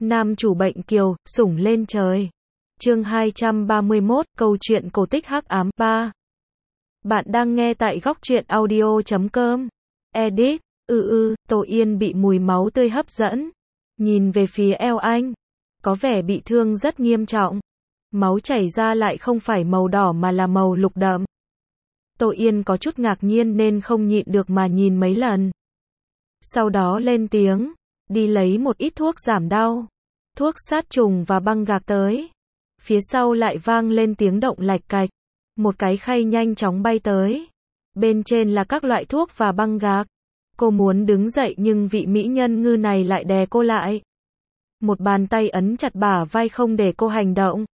Nam chủ bệnh kiều, sủng lên trời. Chương 231, câu chuyện cổ tích hắc ám 3. Bạn đang nghe tại góc truyện audio.com. Edit. Tô Yên bị mùi máu tươi hấp dẫn. Nhìn về phía eo anh. Có vẻ bị thương rất nghiêm trọng. Máu chảy ra lại không phải màu đỏ mà là màu lục đậm. Tô Yên có chút ngạc nhiên nên không nhịn được mà nhìn mấy lần. Sau đó lên tiếng. Đi lấy một ít thuốc giảm đau. Thuốc sát trùng và băng gạc tới. Phía sau lại vang lên tiếng động lạch cạch. Một cái khay nhanh chóng bay tới. Bên trên là các loại thuốc và băng gạc. Cô muốn đứng dậy nhưng vị mỹ nhân ngư này lại đè cô lại. Một bàn tay ấn chặt bả vai không để cô hành động.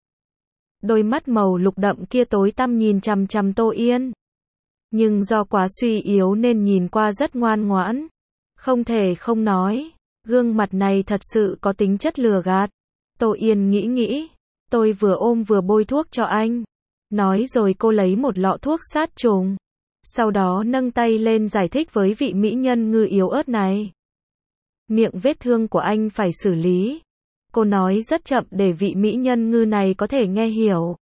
Đôi mắt màu lục đậm kia tối tăm nhìn chằm chằm Tô Yên. Nhưng do quá suy yếu nên nhìn qua rất ngoan ngoãn. Không thể không nói. Gương mặt này thật sự có tính chất lừa gạt. Tô Yên nghĩ. Tôi vừa ôm vừa bôi thuốc cho anh. Nói rồi cô lấy một lọ thuốc sát trùng. Sau đó nâng tay lên giải thích với vị mỹ nhân ngư yếu ớt này. Miệng vết thương của anh phải xử lý. Cô nói rất chậm để vị mỹ nhân ngư này có thể nghe hiểu.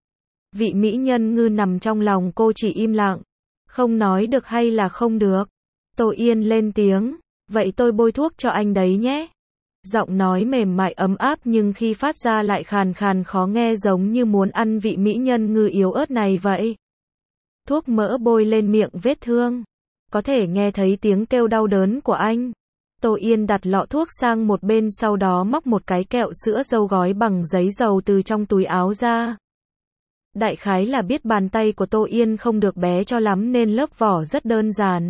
Vị mỹ nhân ngư nằm trong lòng cô chỉ im lặng. Không nói được hay là không được. Tô Yên lên tiếng. Vậy tôi bôi thuốc cho anh đấy nhé. Giọng nói mềm mại ấm áp nhưng khi phát ra lại khàn khàn khó nghe giống như muốn ăn vị mỹ nhân ngư yếu ớt này vậy. Thuốc mỡ bôi lên miệng vết thương. Có thể nghe thấy tiếng kêu đau đớn của anh. Tô Yên đặt lọ thuốc sang một bên sau đó móc một cái kẹo sữa dâu gói bằng giấy dầu từ trong túi áo ra. Đại khái là biết bàn tay của Tô Yên không được bé cho lắm nên lớp vỏ rất đơn giản.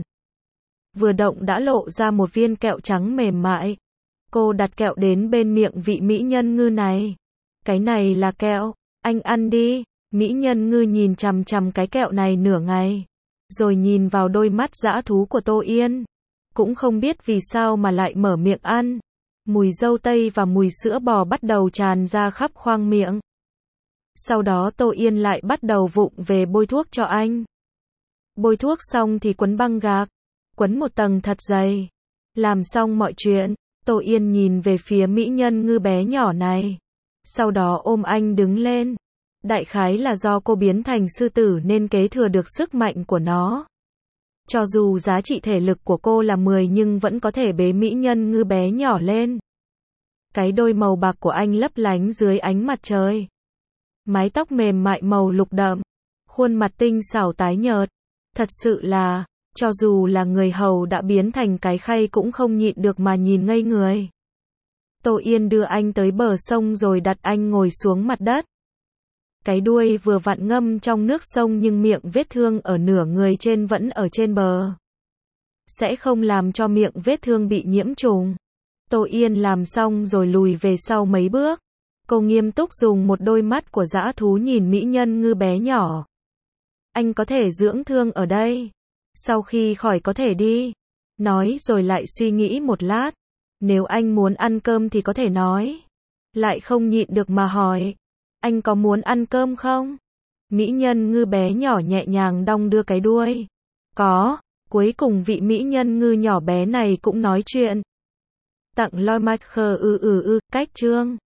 Vừa động đã lộ ra một viên kẹo trắng mềm mại. Cô đặt kẹo đến bên miệng vị mỹ nhân ngư này. Cái này là kẹo, anh ăn đi. Mỹ nhân ngư nhìn chằm chằm cái kẹo này nửa ngày. Rồi nhìn vào đôi mắt dã thú của Tô Yên. Cũng không biết vì sao mà lại mở miệng ăn. Mùi dâu tây và mùi sữa bò bắt đầu tràn ra khắp khoang miệng. Sau đó Tô Yên lại bắt đầu vụng về bôi thuốc cho anh. Bôi thuốc xong thì quấn băng gạc. Quấn một tầng thật dày. Làm xong mọi chuyện, Tô Yên nhìn về phía mỹ nhân ngư bé nhỏ này. Sau đó ôm anh đứng lên. Đại khái là do cô biến thành sư tử nên kế thừa được sức mạnh của nó. Cho dù giá trị thể lực của cô là 10 nhưng vẫn có thể bế mỹ nhân ngư bé nhỏ lên. Cái đôi màu bạc của anh lấp lánh dưới ánh mặt trời. Mái tóc mềm mại màu lục đậm. Khuôn mặt tinh xảo tái nhợt. Thật sự là, cho dù là người hầu đã biến thành cái khay cũng không nhịn được mà nhìn ngây người. Tô Yên đưa anh tới bờ sông rồi đặt anh ngồi xuống mặt đất. Cái đuôi vừa vặn ngâm trong nước sông nhưng miệng vết thương ở nửa người trên vẫn ở trên bờ. Sẽ không làm cho miệng vết thương bị nhiễm trùng. Tô Yên làm xong rồi lùi về sau mấy bước. Cô nghiêm túc dùng một đôi mắt của dã thú nhìn mỹ nhân ngư bé nhỏ. Anh có thể dưỡng thương ở đây. Sau khi khỏi có thể đi. Nói rồi lại suy nghĩ một lát. Nếu anh muốn ăn cơm thì có thể nói. Lại không nhịn được mà hỏi. Anh có muốn ăn cơm không? Mỹ nhân ngư bé nhỏ nhẹ nhàng đong đưa cái đuôi. Có. Cuối cùng vị mỹ nhân ngư nhỏ bé này cũng nói chuyện. Tặng loi mạch khờ cách chương.